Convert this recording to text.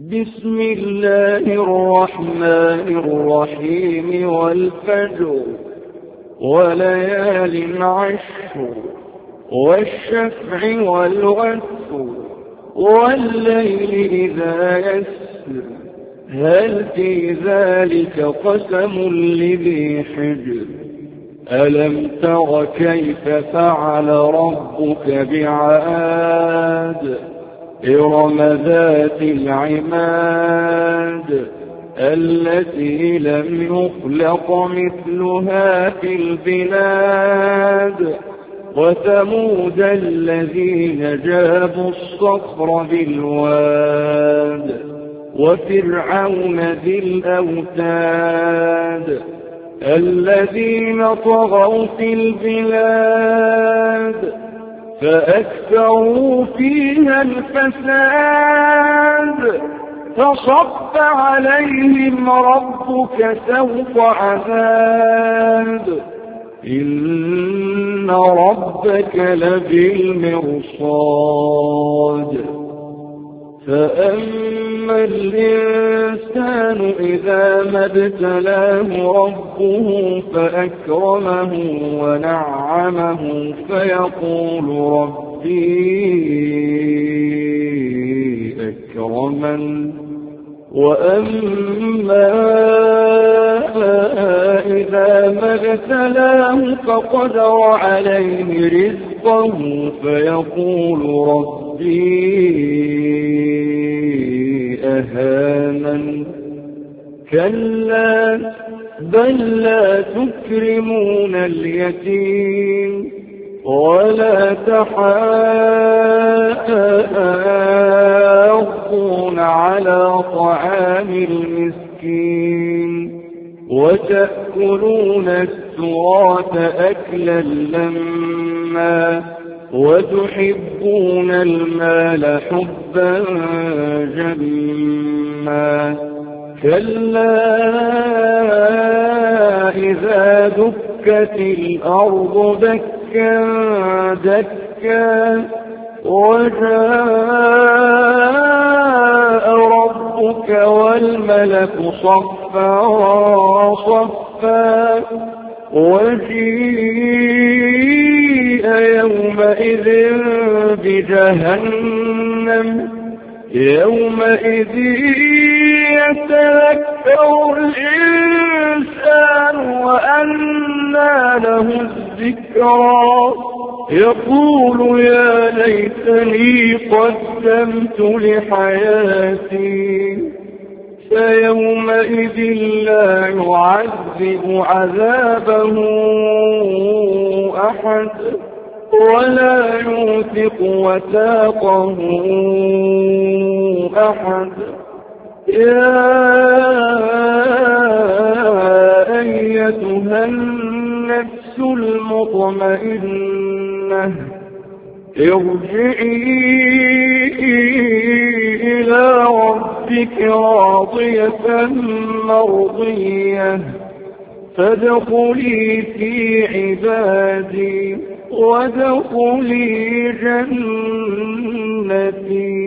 بسم الله الرحمن الرحيم والفجر وليال عشر والشفع والوتر والليل إذا يسر هل في ذلك قسم لذي حجر ألم تر كيف فعل ربك بعاد إرم ذات العماد التي لم يخلق مثلها في البلاد وثمود الذين جابوا الصخر بالواد وفرعون ذي الأوتاد الذين طغوا في البلاد فأكثروا فيها الفساد فصب عليهم ربك سوط عذاب إن ربك لبالمرصاد فأما الإنسان إذا ما ابتلاه ربه فأكرمه ونعمه فيقول ربي أكرمن وأما إذا ما ابتلاه فقدر عليه رزقه فيقول ربي أهانن كلا بل لا تكرمون اليتيم ولا تحاضون على طعام المسكين وتأكلون التراث أكلا لما وتحبون المال حبا جما كلا إذا دكت الأرض دكا دكا وجاء ربك والملك صفا صفا وجيء يومئذ بجهنم يومئذ يتذكر الإنسان وأنى له الذكرى يقول يا ليتني قدمت لحياتي فيومئذ لا يعذب عذابه أحد ولا يوثق وثاقه أحد يا أيتها النفس المطمئنة ارجعي إلى ربك راضية مرضية فادخلي في عبادي وادخلي جنتي.